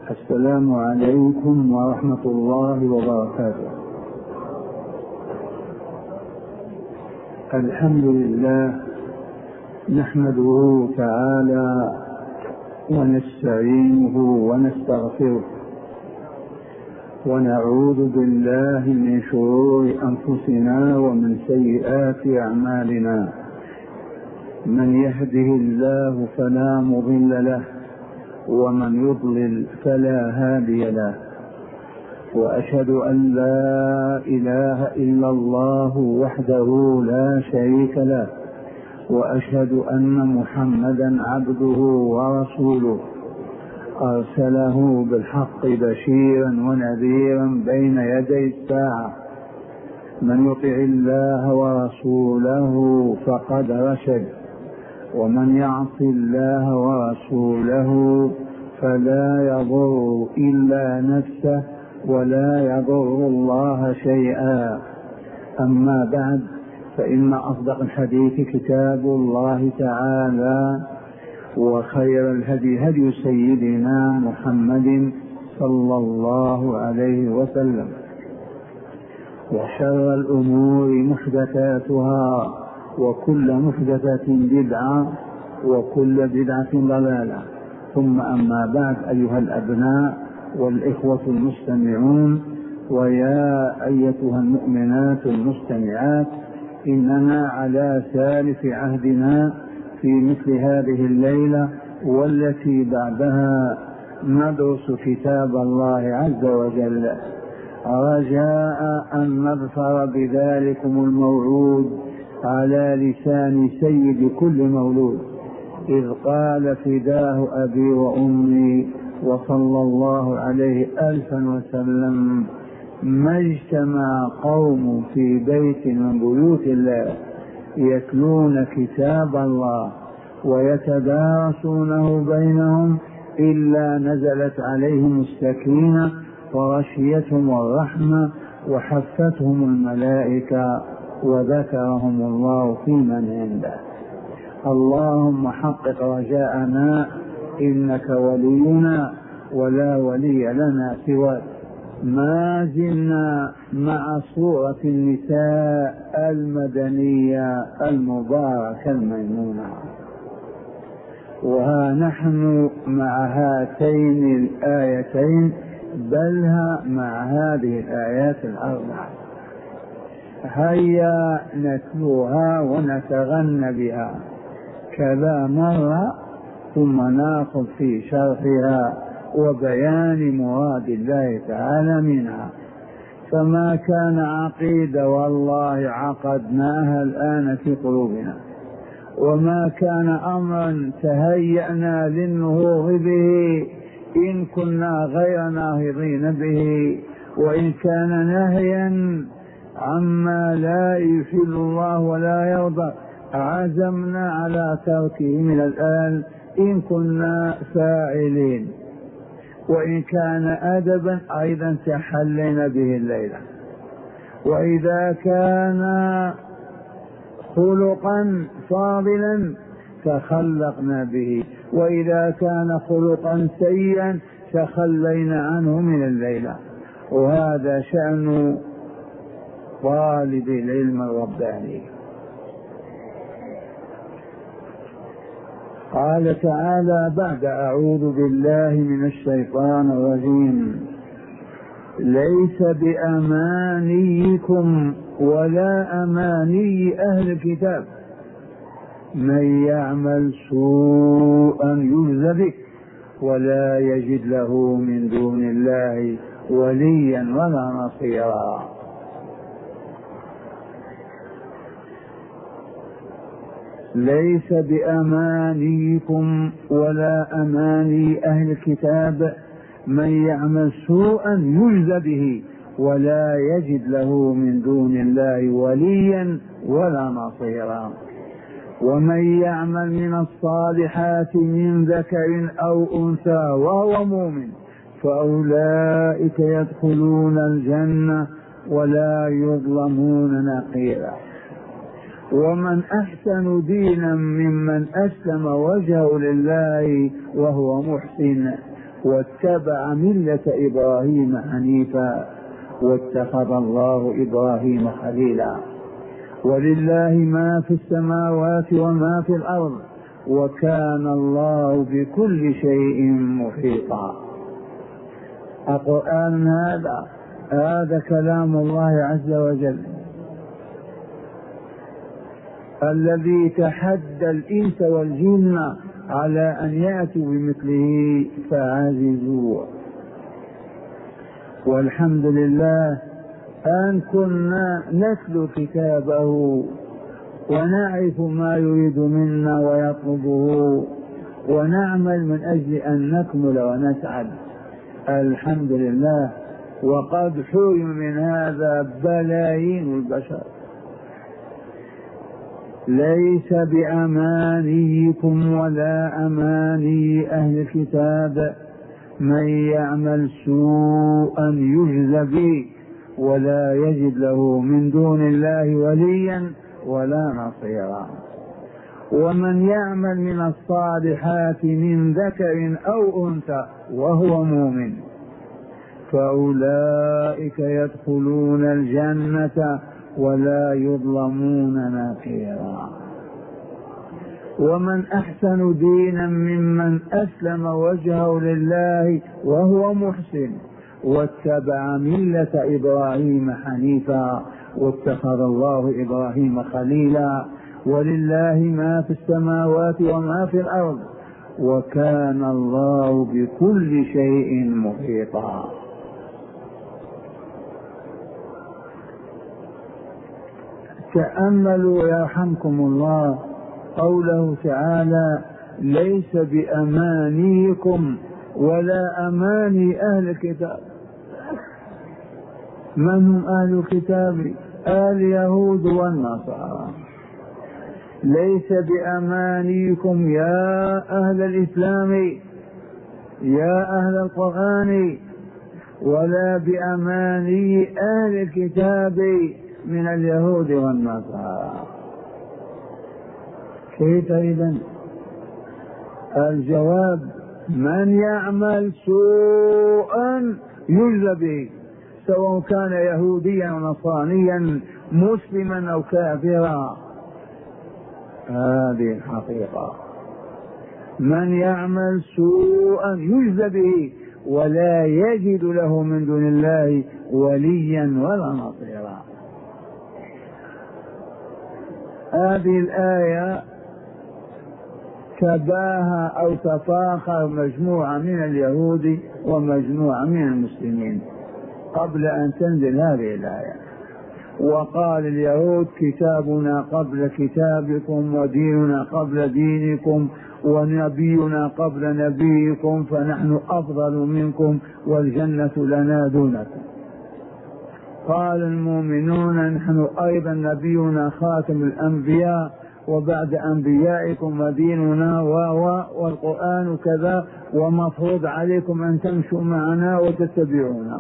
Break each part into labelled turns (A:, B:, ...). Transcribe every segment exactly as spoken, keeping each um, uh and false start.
A: السلام عليكم ورحمة الله وبركاته. الحمد لله نحمده تعالى ونستعينه ونستغفره ونعوذ بالله من شرور أنفسنا ومن سيئات أعمالنا. من يهده الله فلا مضل له ومن يضلل فلا هادي له، وأشهد أن لا إله إلا الله وحده لا شريك له، وأشهد أن محمدا عبده ورسوله أرسله بالحق بشيرا ونذيرا بين يدي الساعة. من يطع الله ورسوله فقد رشد، ومن يعص الله ورسوله فلا يضر إلا نفسه ولا يضر الله شيئا. أما بعد، فإن أصدق الحديث كتاب الله تعالى، وخير الهدي هدي سيدنا محمد صلى الله عليه وسلم، وشر الأمور محدثاتها، وكل محدثة بدعة، وكل بدعة ضلالة. ثم أما بعد، أيها الأبناء والإخوة المستمعون، ويا أيتها المؤمنات المستمعات، إننا على ثالث عهدنا في مثل هذه الليلة والتي بعدها ندرس كتاب الله عز وجل، رجاء أن نظفر بذلكم الموعود على لسان سيد كل مولود، إذ قال: فداه أبي وأمي وصلى الله عليه ألفا وسلم: ما اجتمع قوم في بيت من بيوت الله يتلون كتاب الله ويتدارسونه بينهم إلا نزلت عليهم السكينة وغشيتهم الرحمة وحفتهم الملائكة وذكرهم الله في من عنده. اللهم حقق رجاءنا، إنك ولينا ولا ولي لنا سواك. ما زلنا مع سورة النساء المدنية المباركة الميمونة، وها نحن مع هاتين الآيتين، بل مع هذه الآيات الأربع. هيا نتلوها ونتغنى بها كذا مرة، ثم ناخذ في شرحها وبيان مراد الله تعالى منها. فما كان عقيدة والله عقدناها الآن في قلوبنا، وما كان أمرا تهيأنا للنهوض به إن كنا غير ناهضين به، وإن كان نهيا عما لا يحل الله ولا يرضى عزمنا على تركه من الآن إن كنا فاعلين، وإن كان أدبا أيضا تحلينا به الليلة، وإذا كان خلقا فاضلا تخلقنا به، وإذا كان خلقا سيئا تخلينا عنه من الليلة. وهذا شأن طالب العلم الرباني. قال تعالى بعد: أعوذ بالله من الشيطان الرجيم: ليس بأمانيكم ولا أماني أهل الكتاب من يعمل سوءا يجز به ولا يجد له من دون الله وليا ولا نصيرا. ليس بأمانيكم ولا أماني أهل الكتاب من يعمل سوءا يجز به ولا يجد له من دون الله وليا ولا نصيرا. ومن يعمل من الصالحات من ذكر أو أنثى وهو مؤمن فأولئك يدخلون الجنة ولا يظلمون نقيرا. ومن أحسن دينا ممن أسلم وجهه لله وهو محسن واتبع ملة إبراهيم حنيفا واتخذ الله إبراهيم خليلا. ولله ما في السماوات وما في الأرض وكان الله بكل شيء محيطا. القرآن هذا هذا كلام الله عز وجل الذي تحدى الإنس والجن على أن يأتوا بمثله فعجزوا. والحمد لله أن كنا نتلو كتابه ونعرف ما يريد منا ويطلبه ونعمل من أجل أن نكمل ونسعد. الحمد لله. وقد حرم من هذا بلايين البشر. ليس بأمانيكم ولا أماني أهل الكتاب من يعمل سوءا يجز به ولا يجد له من دون الله وليا ولا نصيرا. ومن يعمل من الصالحات من ذكر أو أنثى وهو مؤمن فأولئك يدخلون الجنة ولا يظلمون نقيرا. ومن أحسن دينا ممن أسلم وجهه لله وهو محسن واتبع ملة إبراهيم حنيفا واتخذ الله إبراهيم خليلا. ولله ما في السماوات وما في الأرض وكان الله بكل شيء محيطا. تأملوا يرحمكم الله قوله تعالى ليس بأمانيكم ولا أماني أهل الكتاب. من هم أهل الكتاب؟ اليهود والنصارى. ليس بأمانيكم يا أهل الإسلام يا أهل القرآن ولا بأماني أهل الكتاب من اليهود والنصارى. كيف إذن؟ الجواب من يعمل سوءا يجزى به سواء كان يهوديا أو نصرانيا مسلما أو كافرا. هذه الحقيقة. من يعمل سوءا يجزى به ولا يجد له من دون الله وليا ولا نصيرا. هذه الآية تباهى أو تفاخر مجموعة من اليهود ومجموعة من المسلمين قبل أن تنزل هذه الآية. وقال اليهود كتابنا قبل كتابكم وديننا قبل دينكم ونبينا قبل نبيكم فنحن أفضل منكم والجنة لنا دونكم. قال المؤمنون نحن أيضا نبينا خاتم الأنبياء وبعد أنبيائكم وديننا والقرآن كذا ومفروض عليكم أن تمشوا معنا وتتبعونا.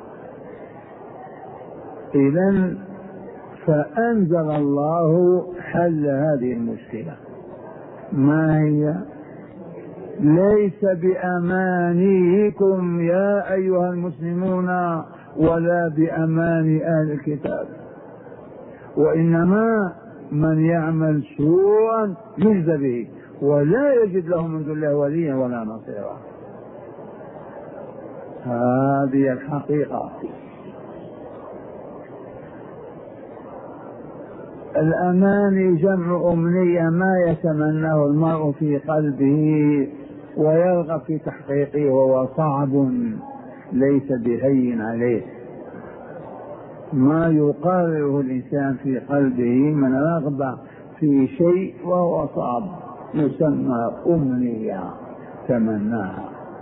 A: إذن فأنزل الله حل هذه المشكلة. ما هي؟ ليس بأمانيكم يا أيها المسلمون ولا بأمان أهل الكتاب وإنما من يعمل سوءا يجزى به ولا يجد له من دون الله وليا ولا نصيرا. هذه الحقيقة. الأماني جمع أمنية ما يتمناه المرء في قلبه ويرغب في تحقيقه وهو صعب ليس بهين عليه. ما يقرره الإنسان في قلبه من رغبة في شيء وهو صعب يسمى أمنية تمناها.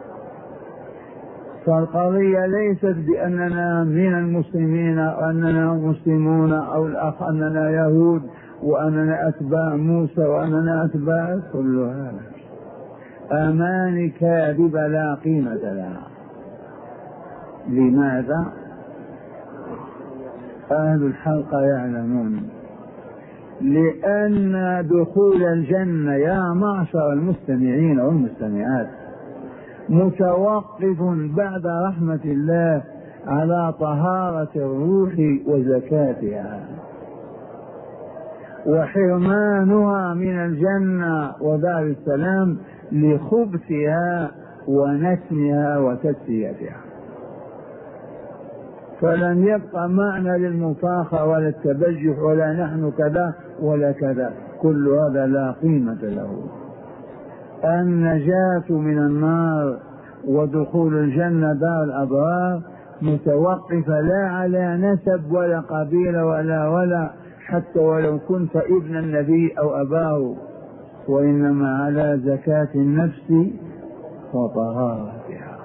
A: فالقضية ليست بأننا من المسلمين وأننا مسلمون أو الأخ أننا يهود وأننا أتباع موسى وأننا أتباع كل هذا أماني كاذبة لا قيمة لها. لماذا؟ أهل الحلقة يعلمون لأن دخول الجنة يا معشر المستمعين والمستمعات متوقف بعد رحمة الله على طهارة الروح وزكاتها، وحرمانها من الجنة ودار السلام لخبثها ونتنها وتسليتها. فلن يبقى معنى للمفاخرة ولا التبجح ولا نحن كذا ولا كذا، كل هذا لا قيمة له. النجاة من النار ودخول الجنة دار الأبرار متوقفة لا على نسب ولا قبيلة ولا ولا حتى ولو كنت ابن النبي أو أباه، وإنما على زكاة النفس وطهارتها.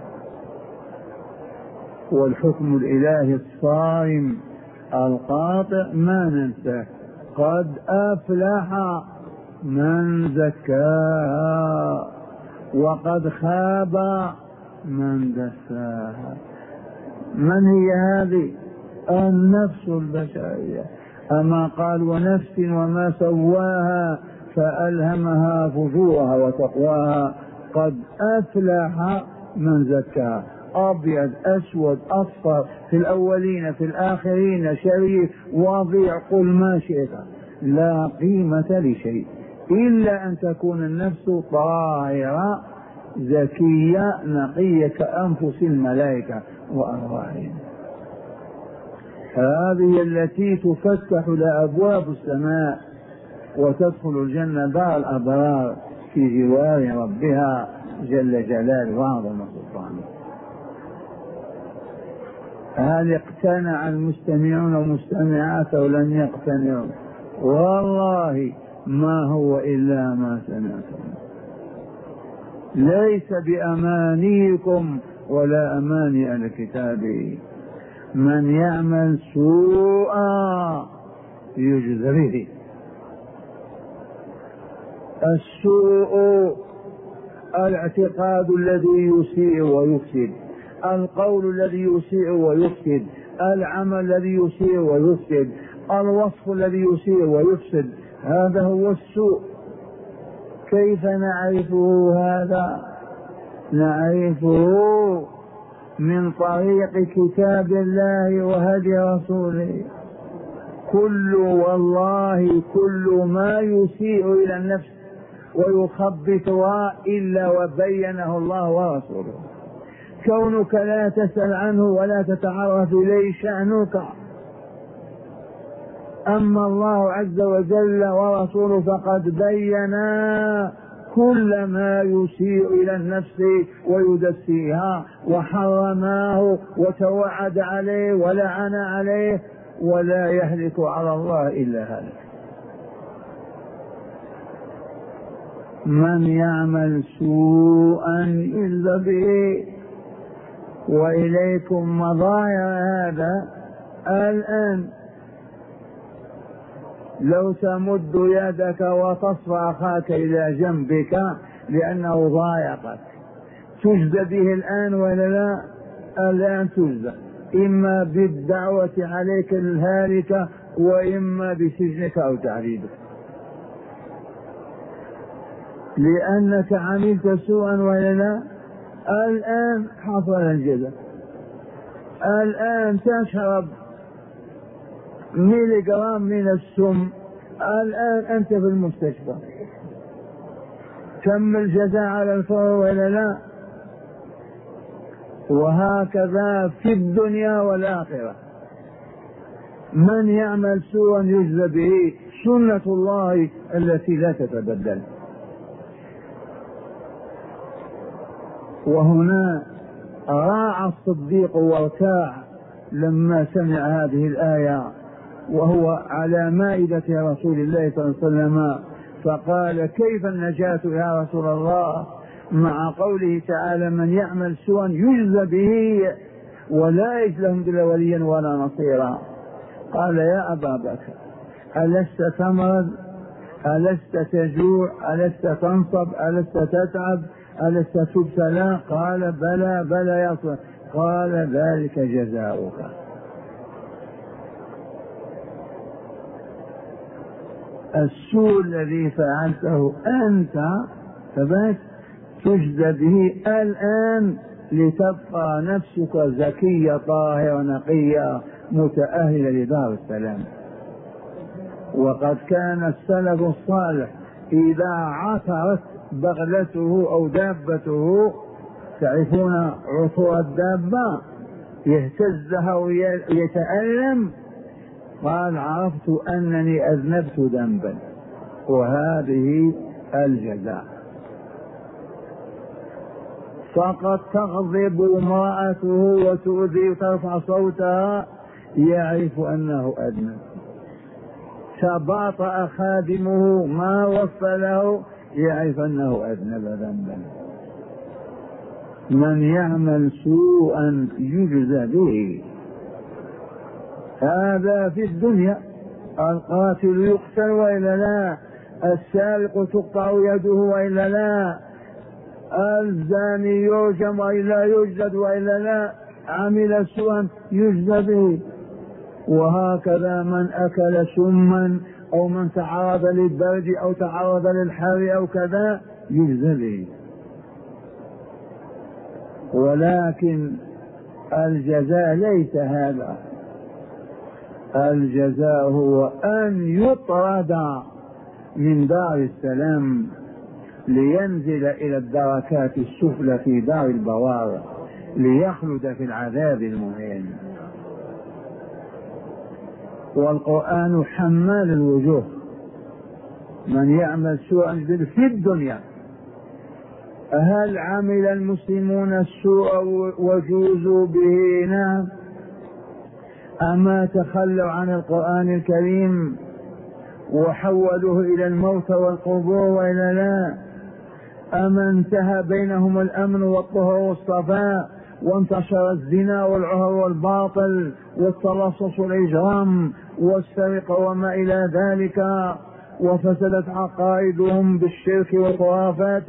A: والحكم الإلهي الصارم القاطع ما ننساه: قد أفلح من زكاها وقد خاب من دساها. من هي هذه؟ النفس البشرية. أما قال ونفس وما سواها فألهمها فجورها وتقواها، قد أفلح من زكاها. أبيض أسود أصفر، في الأولين في الآخرين، شريف وضيع، قل ما شئت، لا قيمة لشيء إلا أن تكون النفس طاهرة زكية نقية كأنفس الملائكة وأرواحهم. هذه التي تفتح لأبواب السماء وتدخل الجنة دار الأبرار في جوار ربها جل جلاله وعظم سلطانه. هل اقتنع المستمعون والمستمعات أو لم يقتنعوا؟ والله ما هو إلا ما سمعتم، ليس بأمانيكم ولا أماني أهل الكتاب. من يعمل سوءا يجزى به. السوء الاعتقاد الذي يسيء ويفسد، القول الذي يسيء ويفسد، العمل الذي يسيء ويفسد، الوصف الذي يسيء ويفسد، هذا هو السوء. كيف نعرفه هذا؟ نعرفه من طريق كتاب الله وهدي رسوله. كل والله كل ما يسيء إلى النفس ويخبثها إلا وبينه الله ورسوله. كونك لا تسأل عنه ولا تتعرف إليه شأنك، أما الله عز وجل ورسوله فقد بينا كل ما يسيء إلى النفس ويدسيها وحرماه وتوعد عليه ولعن عليه، ولا يهلك على الله إلا هذا. من يعمل سوءا يجزى به. وإليكم مظاهر هذا الآن. لو تمد يدك وتصفى أخاك إلى جنبك لأنه ضايقك، تجزى به الآن ولا لا؟ الآن تجزى، إما بالدعوة عليك الهالكة وإما بسجنك أو تعذيبك، لأنك عملت سوءا ولا لا؟ الآن حصل الجزاء. الآن تشرب ميلي جرام من السم، الآن أنت في المستشفى، تم الجزاء على الفور ولا لا؟ وهكذا في الدنيا والآخرة. من يعمل سوءا يجزى به، سنة الله التي لا تتبدل. وهنا راعى الصديق وارتاع لما سمع هذه الآية وهو على مائدة رسول الله صلى الله عليه وسلم، فقال: كيف النجاة يا رسول الله مع قوله تعالى: من يعمل سوءا يجزى به ولا يجد لهم بلا وليا ولا نصيرا؟ قال: يا أبا بكر، ألست تمرض؟ ألست تجوع؟ ألست تنصب؟ ألست تتعب؟ ألست تبتلى؟ قال: بلى بلى يا رسول. قال: ذلك جزاؤك. السوء الذي فعلته أنت فبس تجزى به الآن لتبقى نفسك زكية طاهرة نقية متأهلة لدار السلام. وقد كان السلف الصالح إذا عثرت بغلته أو دابته، تعرفون عثور الدابة يهتزها ويتألم، قال عرفت أنني أذنبت ذنبا، وهذه الجزاء. فقد تغضب امرأته وتؤذي وترفع صوتها، يعرف أنه أذنب. تباطأ خادمه ما وفى له، يعرف أنه أذنب ذنبا. من يعمل سوءا يجزى به، هذا في الدنيا. القاتل يقتل وإلا لا، السارق تقطع يده وإلا لا، الزاني يرجم وإلا يجلد وإلا لا، عمل سوءا يجزى به. وهكذا من أكل سما أو من تعرض للبرد أو تعرض للحر أو كذا يجزى به. ولكن الجزاء ليس هذا، الجزاء هو أن يطرد من دار السلام لينزل إلى الدركات السفلى في دار البوار ليخلد في العذاب المهين. والقرآن حمال الوجوه، من يعمل سوءا في الدنيا. هل عمل المسلمون السوء وجوزوا به؟ نعم. أما تخلوا عن القرآن الكريم وحولوه إلى الموت والقبور وإلا لا؟ أما انتهى بينهم الأمن والطهر والصفاء وانتشر الزنا والعهر والباطل والتلصص والإجرام والسرقة وما إلى ذلك، وفسدت عقائدهم بالشرك والخرافات؟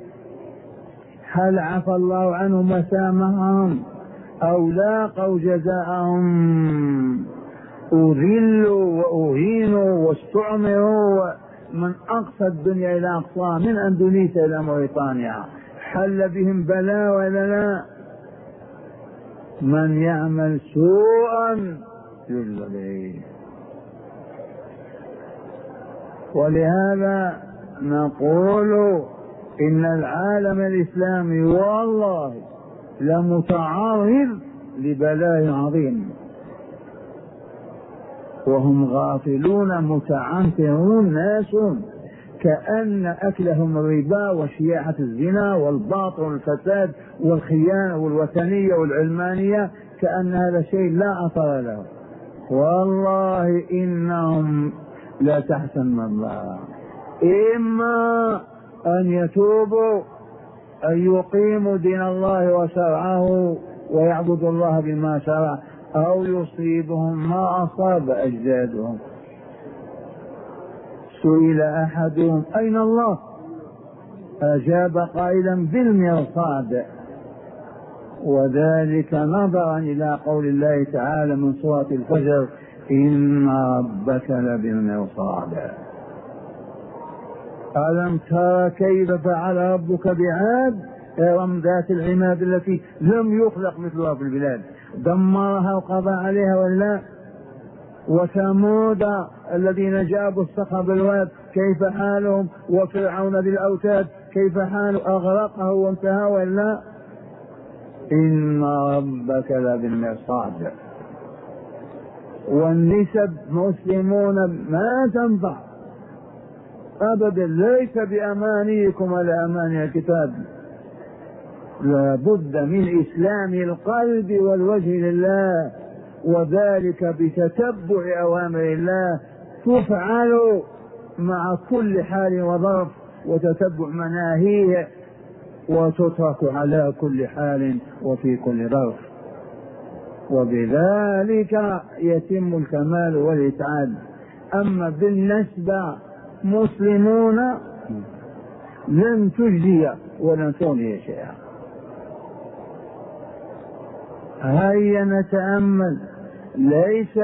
A: هل عفى الله عنهم وسامحهم أو لاقوا جزاءهم؟ أذلوا وأهينوا واستعمروا من أقصى الدنيا إلى أقصى، من أندونيسيا إلى موريتانيا، حل بهم بلاء ولا لا؟ من يعمل سوءا يجزى به. ولهذا نقول إن العالم الإسلامي والله لمتعرض لبلاء عظيم، وهم غافلون متعنترون ناس كأن أكلهم الربا وشياعة الزنا والباطل والفساد والخيانة والوثنية والعلمانية كأن هذا شيء لا أثر له. والله إنهم لا تحسن الله، إما أن يتوبوا أن يقيموا دين الله وشرعه ويعبدوا الله بما شرع، أو يصيبهم ما أصاب أجدادهم. سئل أحدهم أين الله؟ أجاب قائلا بالمرصاد، وذلك نظرا إلى قول الله تعالى من سورة الفجر إن ربك لبالمرصاد. ألم ترى كيف فعل ربك بعاد إرم ذات العماد التي لم يخلق مثلها في البلاد، دمرها وقضى عليها ولا؟ وثمود الذين جابوا الصخر بالواد كيف حالهم؟ وفرعون بالأوتاد كيف حاله؟ أغرقه وانتهى ولا؟ إن ربك لبالمرصاد. والنسب مسلمون ما تنفع أبدا، ليس بأمانيكم ولا أماني الكتاب، لا بد من إسلام القلب والوجه لله، وذلك بتتبع أوامر الله تفعل مع كل حال وظرف، وتتبع مناهيه، وتترك على كل حال وفي كل ظرف، وبذلك يتم الكمال والإسعاد. أما بالنسبة مسلمون لن تجزي ولن تغني شيئا. هيا نتأمل، ليس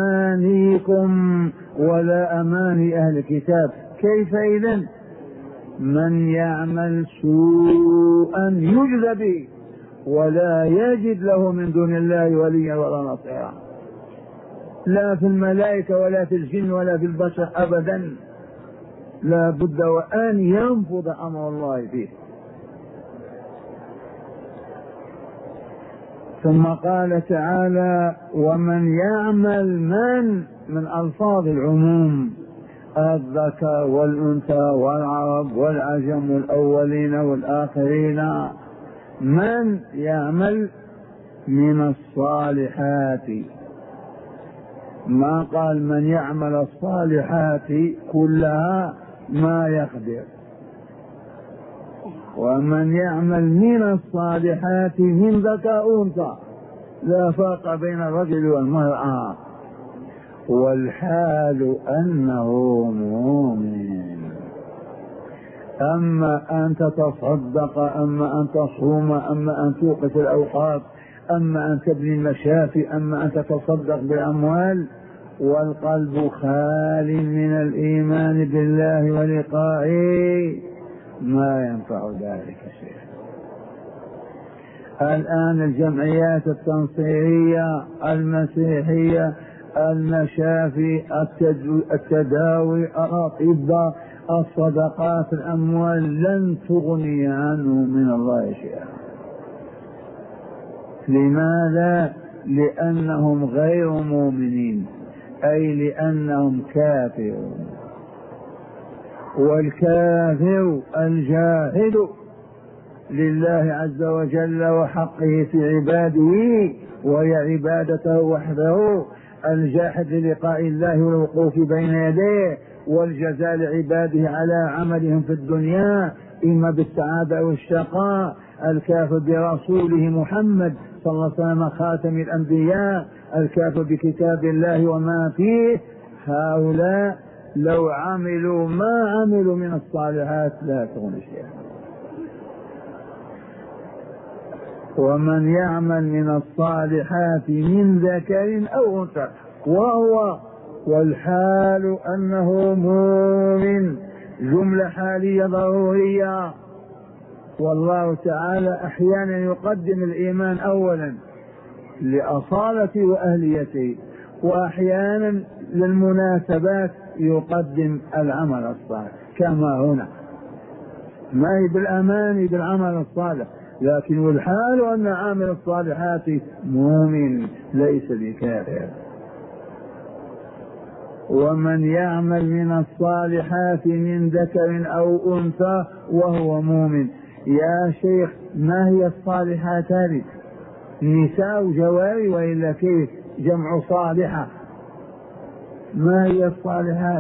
A: بأمانيكم ولا أماني أهل الكتاب. كيف إذن؟ من يعمل سوءا يجزى به ولا يجد له من دون الله وليا ولا نصيرا، لا في الملائكة ولا في الجن ولا في البشر أبدا، لا بد وأن ينفذ أمر الله فيه. ثم قال تعالى ومن يعمل من من ألفاظ العموم، الذكر والأنثى والعرب والعجم والأولين والآخرين، من يعمل من الصالحات، ما قال من يعمل الصالحات كلها ما يقدر، ومن يعمل من الصالحات من ذكر أنثى، لا فرق بين الرجل والمرأة، والحال أنه مؤمن. أما أن تتصدق، أما أن تصوم، أما أن توقف الأوقات، أما أن تبني المشافي، أما أن تتصدق بالأموال والقلب خال من الإيمان بالله ولقائه، ما ينفع ذلك شيء. الآن الجمعيات التنصيرية المسيحية، المشافي، التداوي، الأطباء، الصدقات، الأموال لن تغني عنه من الله شيئا. لماذا؟ لأنهم غير مؤمنين، أي لأنهم كافرون. والكافر الجاهل لله عز وجل وحقه في عباده وهي عبادته وحده، الجاحد للقاء الله والوقوف بين يديه والجزاء لعباده على عملهم في الدنيا إما بالسعادة أو الشقاء، الكافر برسوله محمد صلى الله عليه وسلم خاتم الأنبياء، الكافر بكتاب الله وما فيه، هؤلاء لو عملوا ما عملوا من الصالحات لا تغني شيئا. ومن يعمل من الصالحات من ذكر أو أنثى وهو والحال أنه مؤمن، جملة حالية ضرورية. والله تعالى أحيانا يقدم الإيمان أولا لأصالته وأهليته، وأحيانا للمناسبات يقدم العمل الصالح، كما هنا ما هي بالأمان بالعمل الصالح، لكن والحال أن عامل الصالحات مؤمن ليس بكافر. ومن يعمل من الصالحات من ذكر أو أنثى وهو مؤمن. يا شيخ ما هي الصالحات هذه؟ نساء جواري وإلا كيف جمع صالحة؟ ما هي الصالحات؟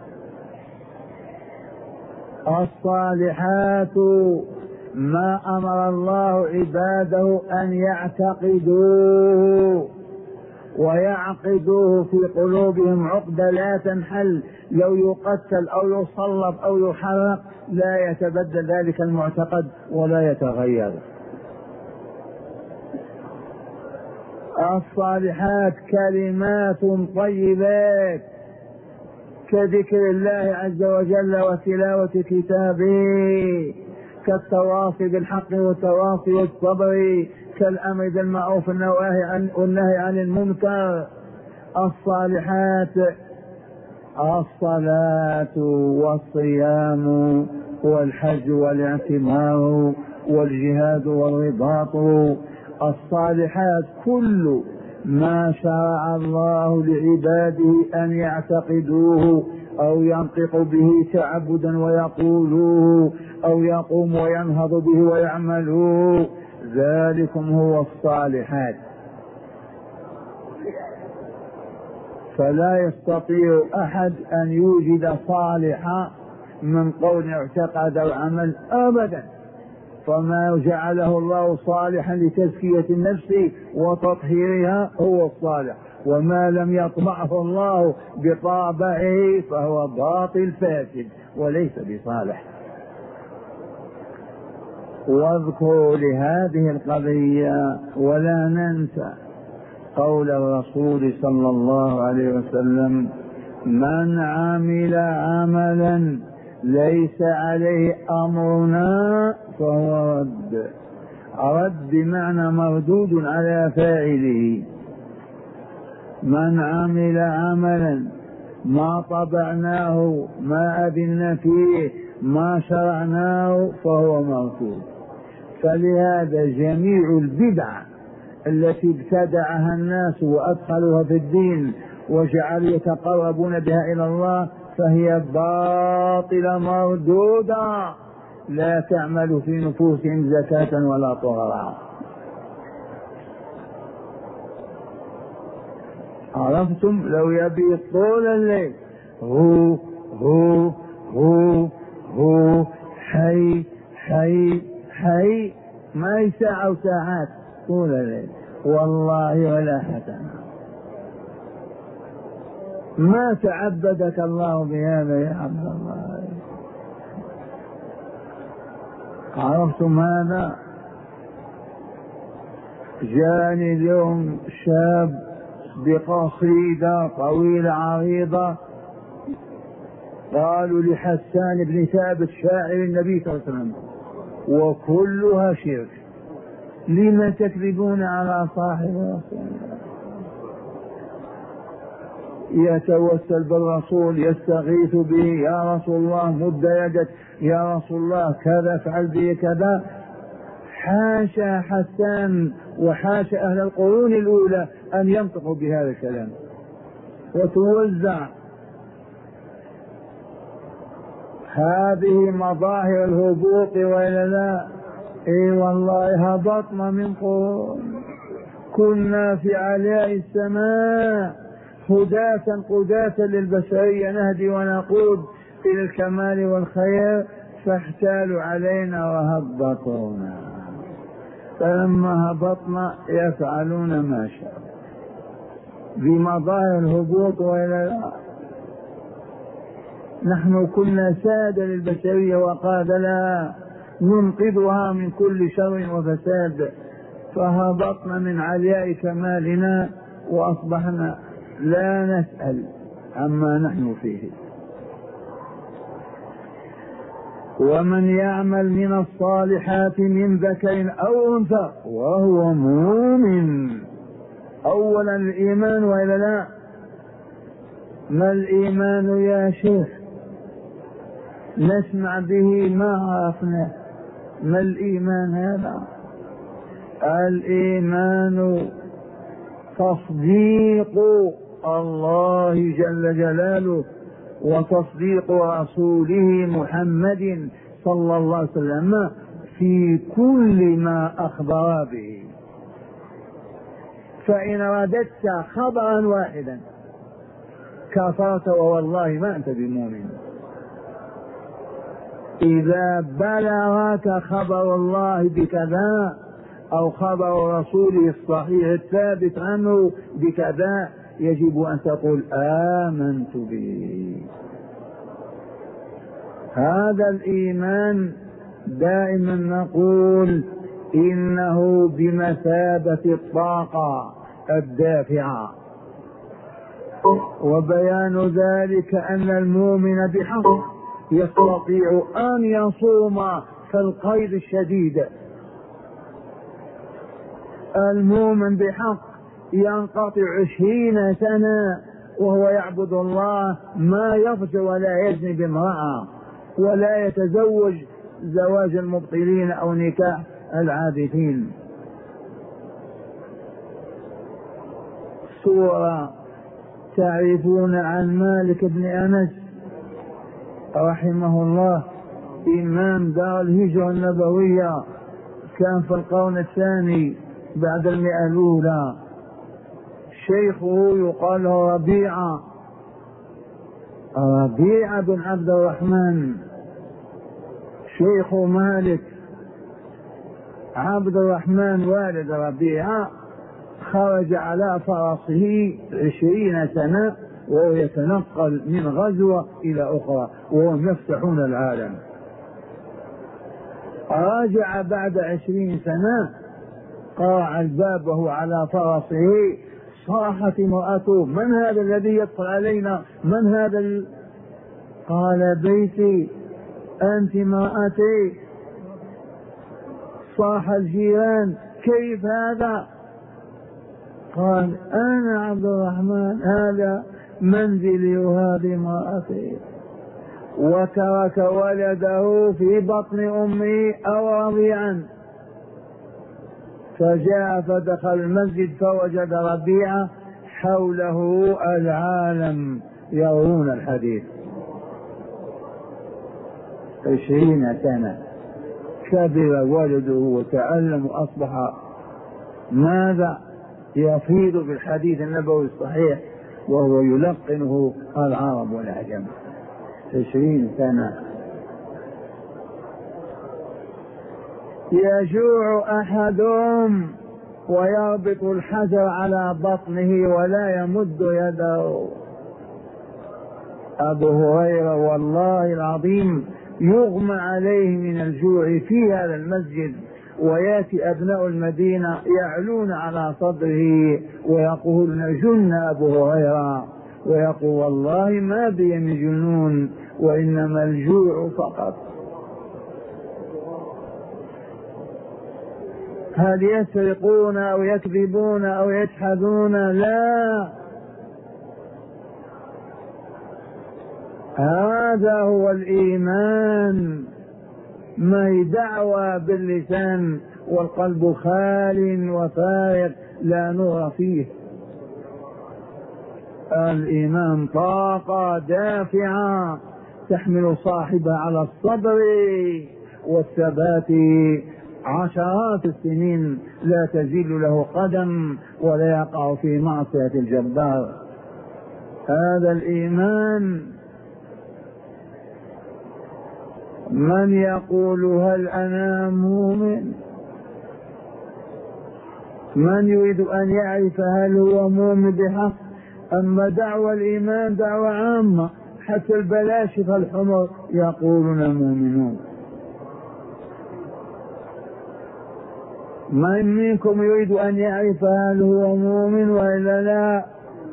A: الصالحات ما أمر الله عباده أن يعتقدوه ويعقدوه في قلوبهم عقدة لا تنحل، لو يقتل أو يصلب أو يحرق لا يتبدل ذلك المعتقد ولا يتغير. الصالحات كلمات طيبات كذكر الله عز وجل وتلاوة كتابه، كالتواصي بالحق والتواصي والصبر، كالأمر بالمعروف والنهي عن المنكر. الصالحات الصلاة والصيام والحج والاعتمار والجهاد والرباط. الصالحات كل ما شرع الله لعباده أن يعتقدوه أو ينطق به تعبدا ويقولوه أو يقوم وينهض به ويعملوه، ذلكم هو الصالحات. فلا يستطيع أحد أن يوجد صالحا من قول اعتقد أو عمل أبدا، فما جعله الله صالحا لتزكية النفس وتطهيرها هو الصالح، وما لم يطبعه الله بطابعه فهو باطل فاسد وليس بصالح. واذكروا لهذه القضية ولا ننسى قول الرسول صلى الله عليه وسلم: من عمل عملا ليس عليه أمرنا فهو رد. رد بمعنى مردود على فاعله. من عمل عملا ما طبعناه ما أذن فيه ما شرعناه فهو مرفوض. فلهذا جميع البدع التي ابتدعها الناس وأدخلوها في الدين وجعلوا يتقربون بها إلى الله فهي باطلة مردودة لا تعمل في نفوسهم زكاة ولا طهرا. عرفتم؟ لو يبي طول الليل هو هو هو هو حي حي حي ما هي ساعة وساعات طول الليل والله ولا حسنة. ما تعبدك الله بهذا يا عبد الله. عرفتم هذا؟ جاني اليوم شاب بقصيدة طويلة عريضة قالوا لحسان بن ثابت شاعر النبي صلى الله عليه وسلم وكلها شرك، لما تكذبون على صاحب رسول الله؟ يتوسل بالرسول يستغيث به، يا رسول الله مد يدك، يا رسول الله كذا افعل به كذا. حاشا حسان وحاشا أهل القرون الأولى أن ينطقوا بهذا الكلام. وتوزع هذه مظاهر الهبوط وإلا لا؟ اي والله هبطنا من قرون كنا في علاء السماء هداة قداة للبشرية نهدي ونقود إلى الكمال والخير فاحتالوا علينا وهبطونا. فلما هبطنا يفعلون ما شاء بمظاهر الهبوط وإلى لا. نحن كنا سادة للبشرية وقاد لها ننقذها من كل شر وفساد، فهبطنا من علياء كمالنا وأصبحنا لا نسأل عما نحن فيه. ومن يعمل من الصالحات من ذكر أو أنثى وهو مؤمن. أولا الإيمان وإلا لا؟ ما الإيمان يا شيخ؟ نسمع به ما عرفنا ما الإيمان هذا. الإيمان تصديق الله جل جلاله وتصديق رسوله محمد صلى الله عليه وسلم في كل ما أخبر به. فإن رددت خبرا واحدا كفرت ووالله ما أنت بمؤمن. إذا بلغك خبر الله بكذا أو خبر رسوله الصحيح الثابت عنه بكذا يجب أن تقول آمنت به. هذا الإيمان دائما نقول إنه بمثابة الطاقة الدافعة، وبيان ذلك أن المؤمن بحق يستطيع أن يصوم كالقيد الشديد. المؤمن بحق ينقطع عشرين سنة وهو يعبد الله ما يفجر ولا يزني بامرأة ولا يتزوج زواج المبطلين أو نكاح العابثين. سورة تعرفون عن مالك بن أنس رحمه الله إمام دار الهجرة النبوية، كان في القرن الثاني بعد المئة الأولى. شيخه يقال له ربيعة ربيعة بن عبد الرحمن. شيخ مالك عبد الرحمن والد ربيعة خرج على فرسه عشرين سنة وهو يتنقل من غزوة إلى أخرى وهم يفتحون العالم. راجع بعد عشرين سنة قرع الباب وهو على فرسه، صاحت امرأته من هذا الذي يدخل علينا؟ من هذا ال... قال بيتي أنت امرأتي. صاح الجيران كيف هذا؟ قال أنا عبد الرحمن، هذا منزلي وهذه امرأتي. وترك ولده في بطن أمه أو رضيعا، فجاء فدخل المسجد فوجد ربيعة حوله العالم يرون الحديث. عشرين سنة كبر ولده وتعلم وأصبح ماذا؟ يفيض بالحديث النبوي الصحيح وهو يلقنه العرب والعجم. عشرين سنة. يجوع أحدهم ويربط الحجر على بطنه ولا يمد يده. أبو هريرة والله العظيم يغمى عليه من الجوع في هذا المسجد، وياتي أبناء المدينة يعلون على صدره ويقولون جن أبو هريرة، ويقول والله ما بي من جنون وإنما الجوع فقط. هل يسرقون أو يكذبون أو يجحدون؟ لا، هذا هو الإيمان، ما هي دعوة باللسان والقلب خال وفارغ لا نور فيه. الإيمان طاقة دافعة تحمل صاحبها على الصبر والثبات عشرات السنين لا تزيل له قدم ولا يقع في معصية الجبار. هذا الإيمان. من يقول هل أنا مؤمن؟ من يريد أن يعرف هل هو مؤمن بحق؟ أما دعوة الإيمان دعوة عامة، حتى البلاشفة الحمر يقولون مؤمنون. من منكم يريد أن يعرف هل هو مؤمن وإلا لا؟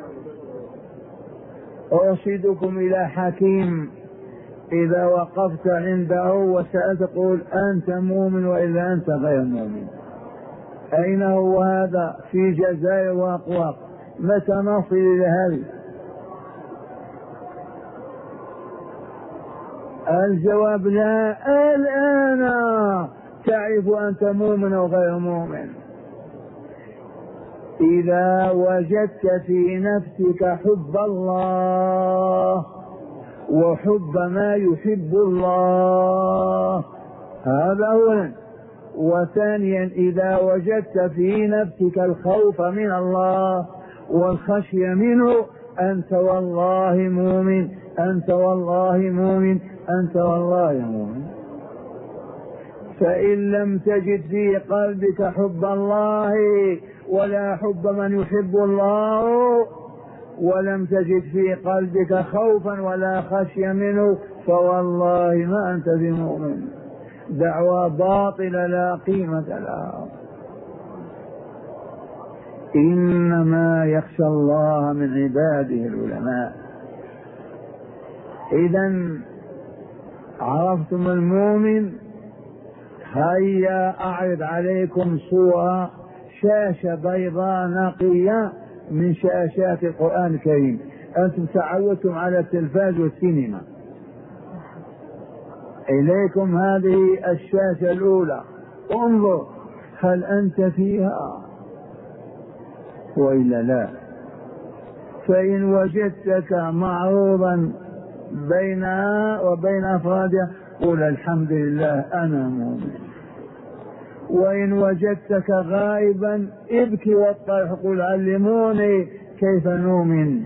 A: أرشدكم إلى حكيم إذا وقفت عنده وسألت تقول أنت مؤمن وإلا أنت غير مؤمن. أين هو هذا؟ في جزائر وأقواق. متى نصل إلى هذه؟ الجواب لا. الآن تعرف أنت مؤمن أو غير مؤمن. إذا وجدت في نفسك حب الله وحب ما يحب الله، هذا أولا. وثانيا إذا وجدت في نفسك الخوف من الله والخشية منه، أنت والله مؤمن، أنت والله مؤمن، أنت والله مؤمن. فإن لم تجد في قلبك حب الله ولا حب من يحب الله، ولم تجد في قلبك خوفا ولا خشية منه، فوالله ما أنت بمؤمن. دعوة باطلة لا قيمة لها. إنما يخشى الله من عباده العلماء. إذا عرفتم المؤمن. هيا أعرض عليكم صورة، شاشة بيضاء نقية من شاشات القرآن الكريم. أنتم تعودتم على التلفاز والسينما، إليكم هذه الشاشة الأولى، انظر هل أنت فيها وإلا لا. فإن وجدتك معروضا بينها وبين أفرادها قل الحمد لله أنا مؤمن. وإن وجدتك غائبا ابكي واطرح قل علموني كيف نؤمن.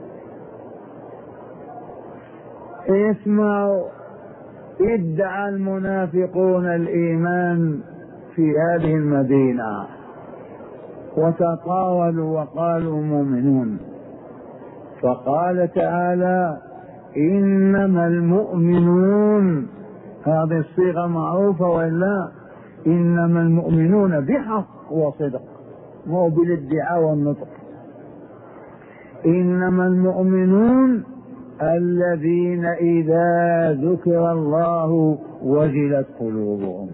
A: اسمعوا، ادعى المنافقون الإيمان في هذه المدينة وتطاولوا وقالوا مؤمنون، فقال تعالى إنما المؤمنون. هذه الصيغة معروفة وإلا؟ إنما المؤمنون بحق وصدق، مو بالادعاء والنطق. إنما المؤمنون الذين إذا ذكر الله وجلت قلوبهم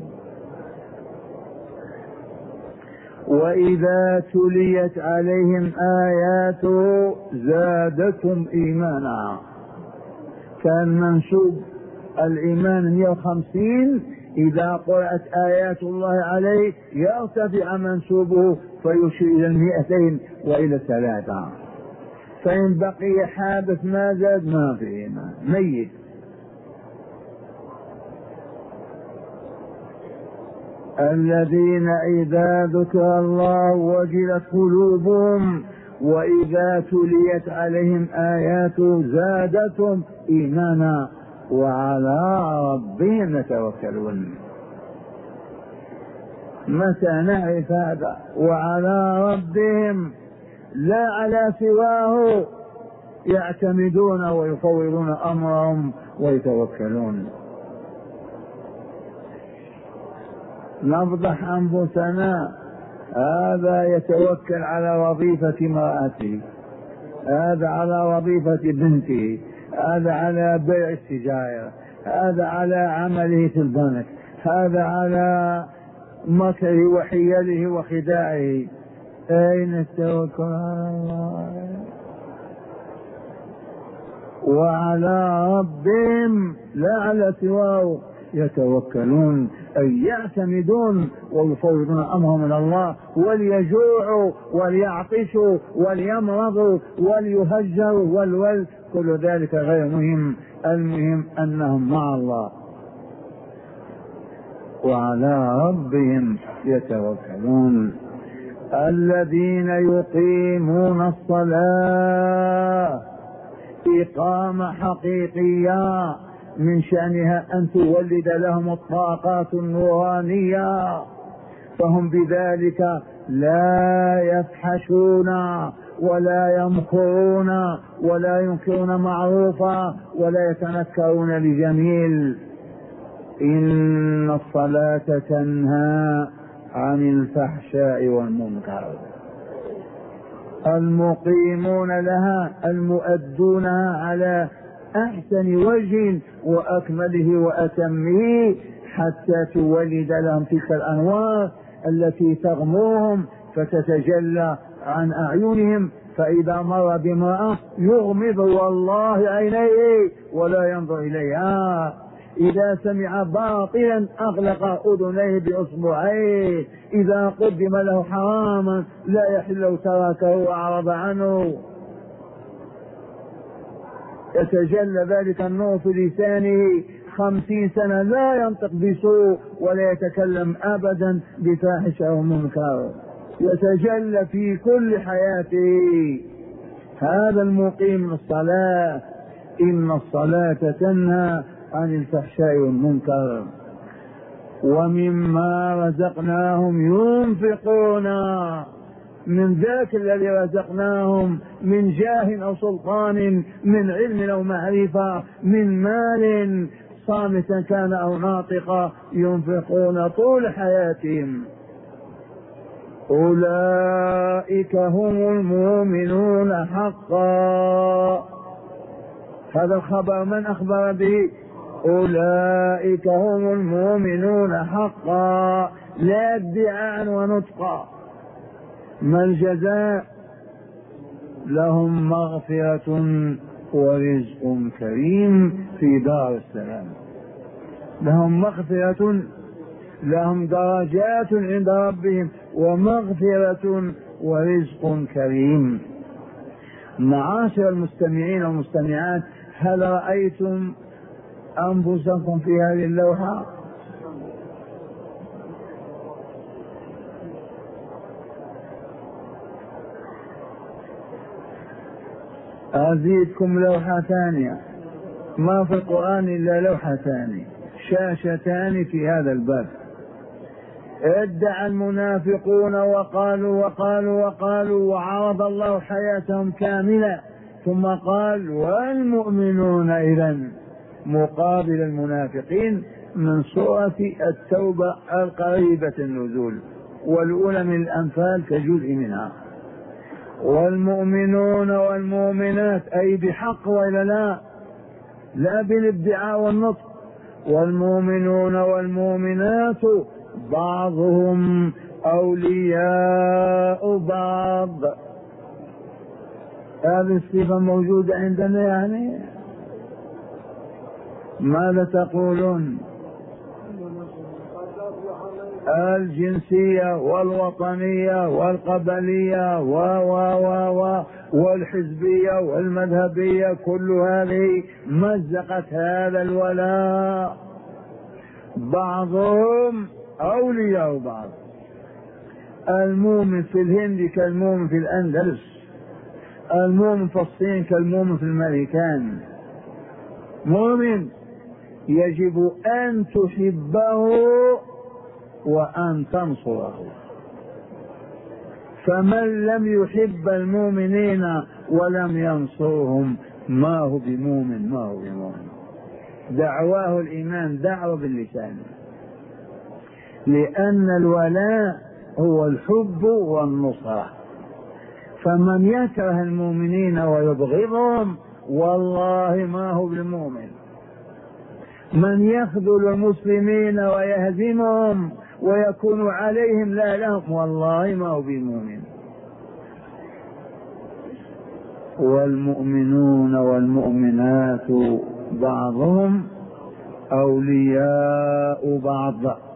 A: وإذا تليت عليهم آياته زادتهم إيمانا. كان منسوب الإيمان مئة وخمسين، إذا قرأت آيات الله عليه يرتفع منسوبه فيشير إلى المئتين وإلى الثلاثة. فإن بقي حادث ما زاد ما في إيمان، ميت. الذين إذا ذكر الله وجلت قلوبهم وإذا تليت عليهم آياته زادتهم إيمانا وعلى ربهم يتوكلون. متى نعرف هذا؟ وعلى ربهم لا على سواه يعتمدون ويفوضون أمرهم ويتوكلون. نفضح أنفسنا، هذا يتوكل على وظيفة امرأته، هذا على وظيفة بنته، هذا على بيع السجائر، هذا على عمله في البنك، هذا على مكره وحيله وخداعه. أين التوكل على الله؟ وعلى ربهم لا على سواه يتوكلون، أي يعتمدون ويفوضون أمرهم إلى الله، وليجوعوا وليعطشوا وليمرضوا وليهجروا والول، كل ذلك غير مهم، المهم أنهم مع الله وعلى ربهم يتوكلون. الذين يقيمون الصلاة إقامة حقيقية من شأنها أن تولد لهم الطاقات النورانية، فهم بذلك لا يفحشون ولا يمكرون ولا ينكرون معروفا ولا يتنكرون لجميل. إن الصلاة تنهى عن الفحشاء والمنكر. المقيمون لها المؤدونها على أحسن وجه وأكمله وأتمه حتى تولد لهم تلك الأنوار التي تغمرهم فتتجلى عن أعينهم، فإذا مر بامرأة يغمض والله عينيه ولا ينظر إليها، إذا سمع باطلا أغلق أذنيه بأصبعيه، إذا قدم له حراما لا يحل تركه وأعرض عنه. يتجلى ذلك النور في لسانه خمسين سنة لا ينطق بسوء ولا يتكلم أبدا بفاحشة أو منكر، يتجلى في كل حياته. هذا المقيم الصلاة. إن الصلاة تنهى عن الفحشاء والمنكر. ومما رزقناهم ينفقون، من ذاك الذي رزقناهم من جاه أو سلطان، من علم أو معرفة، من مال صامتا كان أو ناطقا، ينفقون طول حياتهم. أولئك هم المؤمنون حقا. هذا الخبر من أخبر به؟ أولئك هم المؤمنون حقا، لا ادعاء ونطقا. ما الجزاء؟ لهم مغفرة ورزق كريم في دار السلام. لهم مغفرة، لهم درجات عند ربهم ومغفرة ورزق كريم. معاشر المستمعين والمستمعات، هل رأيتم أنفسكم في هذه اللوحة؟ أزيدكم لوحة ثانية، ما في القرآن إلا لوحتان شاشتان في هذا الباب. ادعى المنافقون وقالوا وقالوا وقالوا وعرض الله حياتهم كاملة، ثم قال والمؤمنون إذا مقابل المنافقين من سورة التوبة القريبة النزول، والأولى من الأنفال كجزء منها. والمؤمنون والمؤمنات أي بحق وإلا لا؟ لا بالادعاء والنطق. والمؤمنون والمؤمنات بعضهم أولياء بعض. هذه الصفة موجودة عندنا يعني. ماذا تقولون؟ الجنسية والوطنية والقبلية و و و و والحزبية والمذهبية كل هذه مزقت هذا الولاء. بعضهم أولياء بعض. المؤمن في الهند كالمؤمن في الأندلس، المؤمن في الصين كالمؤمن في الأمريكان. مؤمن يجب أن تحبه وأن تنصره. فمن لم يحب المؤمنين ولم ينصرهم ما هو بمؤمن، ما هو بمؤمن. دعواه الإيمان دعوة باللسان، لأن الولاء هو الحب والنصرة. فمن يكره المؤمنين ويبغضهم والله ما هو بمؤمن. من يخذل المسلمين ويهزمهم ويكون عليهم لا لهم والله ما هو بمؤمن. والمؤمنون والمؤمنات بعضهم أولياء بعض.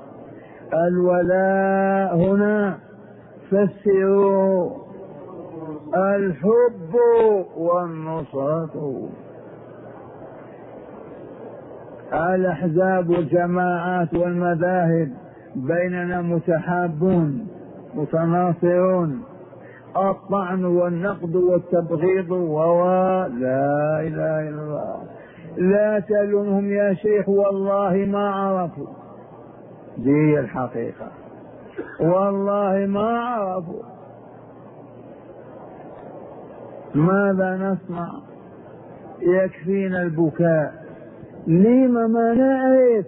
A: الولاء هنا فسروا الحب والنصرة. الأحزاب والجماعات والمذاهب بيننا متحابون متناصرون. الطعن والنقد والتبغيض ولا إله إلا الله. لا تلومهم يا شيخ والله ما عرفوا، دي الحقيقة، والله ما عرفوا. ماذا نصنع؟ يكفينا البكاء. لما ما نعرف؟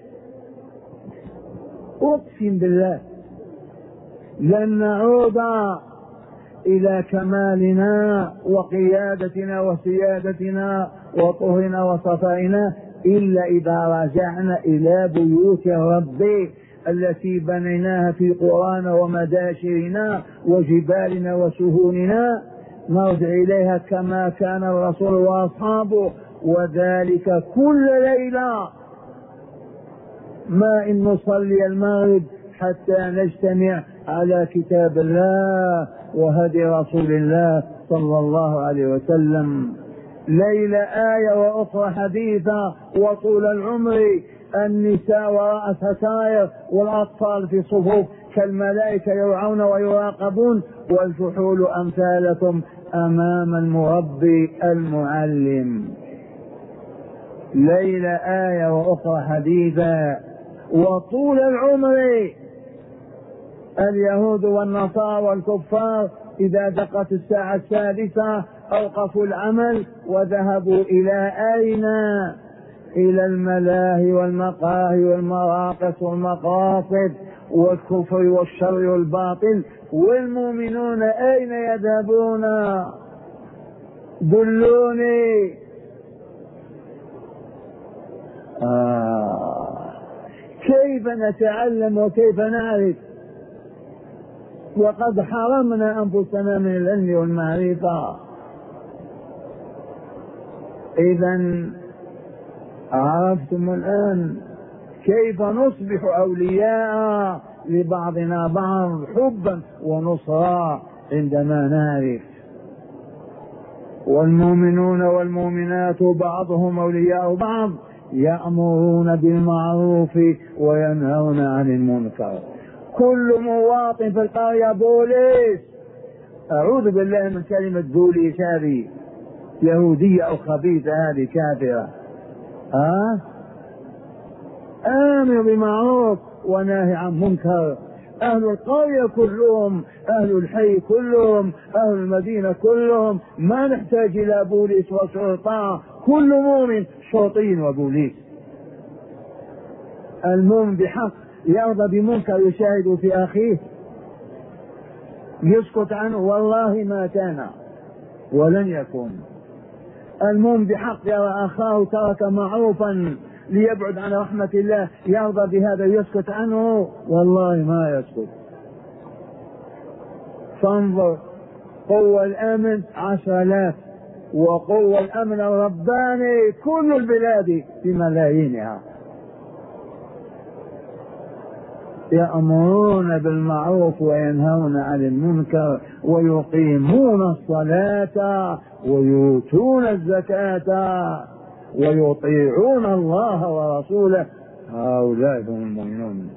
A: أقسم بالله لن نعود إلى كمالنا وقيادتنا وسيادتنا وطهرنا وصفائنا إلا إذا رجعنا إلى بيوت ربي التي بنيناها في قرانا ومداشرنا وجبالنا وسهولنا، نرجع إليها كما كان الرسول وأصحابه، وذلك كل ليلة. ما إن نصلي المغرب حتى نجتمع على كتاب الله وهدي رسول الله صلى الله عليه وسلم. ليلة آية وأخرى حديثة، وطول العمر النساء وراء ستائر والأطفال في صفوف كالملائكة يرعون ويراقبون، والفحول أمثالكم أمام المربي المعلم. ليلة آية وأخرى حديثة، وطول العمر اليهود والنصارى والكفار إذا دقت الساعة السادسة أوقفوا العمل وذهبوا إلى أين؟ إلى الملاهي والمقاهي والمراقص والمقاصد والكفر والشر والباطل. والمؤمنون أين يذهبون؟ دلوني. آه. كيف نتعلم وكيف نعرف وقد حرمنا أنفسنا من العلم والمعرفة؟ إذن عرفتم الآن كيف نصبح أولياء لبعضنا بعض حبا ونصرا عندما نعرف. والمؤمنون والمؤمنات بعضهم أولياء بعض يأمرون بالمعروف وينهون عن المنكر. كل مواطن في القرية بوليس، أعوذ بالله من كلمة بوليس، هذه يهودية أو خبيثة، هذه كافرة. أه؟ آمر بمعروف وناهي عن منكر. أهل القرية كلهم، أهل الحي كلهم، أهل المدينة كلهم، ما نحتاج إلى بوليس وشرطة، كل مؤمن شرطي وبوليس. المؤمن بحق يرضى بمنكر يشاهد في أخيه يسكت عنه، والله ما كان ولن يكون. المؤمن بحق يرى أخاه ترك معروفا ليبعد عن رحمة الله يرضى بهذا يسكت عنه؟ والله ما يسكت. فانظر، قوة الأمن عشر آلاف، وقوة الأمن الرباني كل البلاد بملايينها، يأمرون بالمعروف وينهون عن المنكر ويقيمون الصلاة ويؤتون الزكاة ويطيعون الله ورسوله، هؤلاء هم المؤمنون.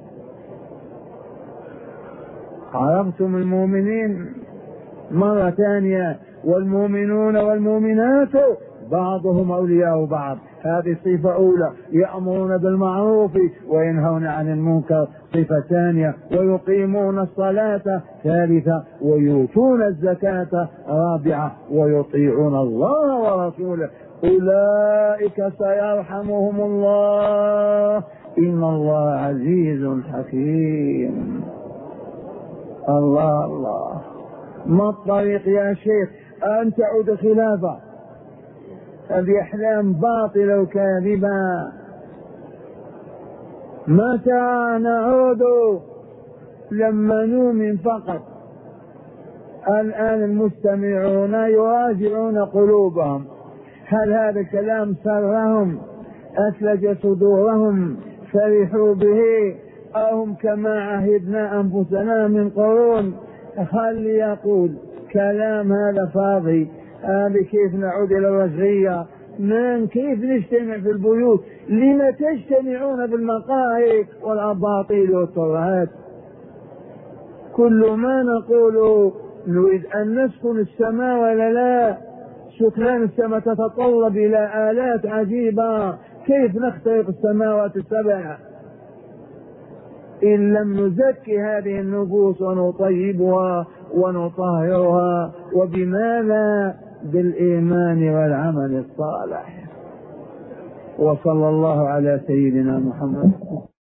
A: عرفتم المؤمنين مرة ثانية؟ والمؤمنون والمؤمنات بعضهم أولياء بعض، هذه صفة أولى. يأمرون بالمعروف وينهون عن المنكر، صفة ثانية. ويقيمون الصلاة، ثالثة. ويؤتون الزكاة، رابعة. ويطيعون الله ورسوله، أولئك سيرحمهم الله، إن الله عزيز حكيم. الله الله. ما الطريق يا شيخ أن تعود خلافة؟ هذه أحلام باطلة وكاذبة. متى نعود؟ لما نؤمن فقط. الآن المستمعون يراجعون قلوبهم، هل هذا الكلام سرهم، أثلج صدورهم، فرحوا به، أهم كما عهدنا أنفسنا من قرون؟ هل يقول كلام هذا فاضي؟ هذا كيف نعود إلى الرجعية؟ من كيف نجتمع في البيوت؟ لما تجتمعون بالمقاهي والأباطيل والترهات؟ كل ما نقول نريد أن نسكن السماء ولا لا؟ سكنان السماء تتطلب إلى آلات عجيبة، كيف نخترق السماوات السبع إن لم نزكي هذه النفوس ونطيبها ونطهرها؟ وبماذا؟ بالإيمان والعمل الصالح. وصلى الله على سيدنا محمد.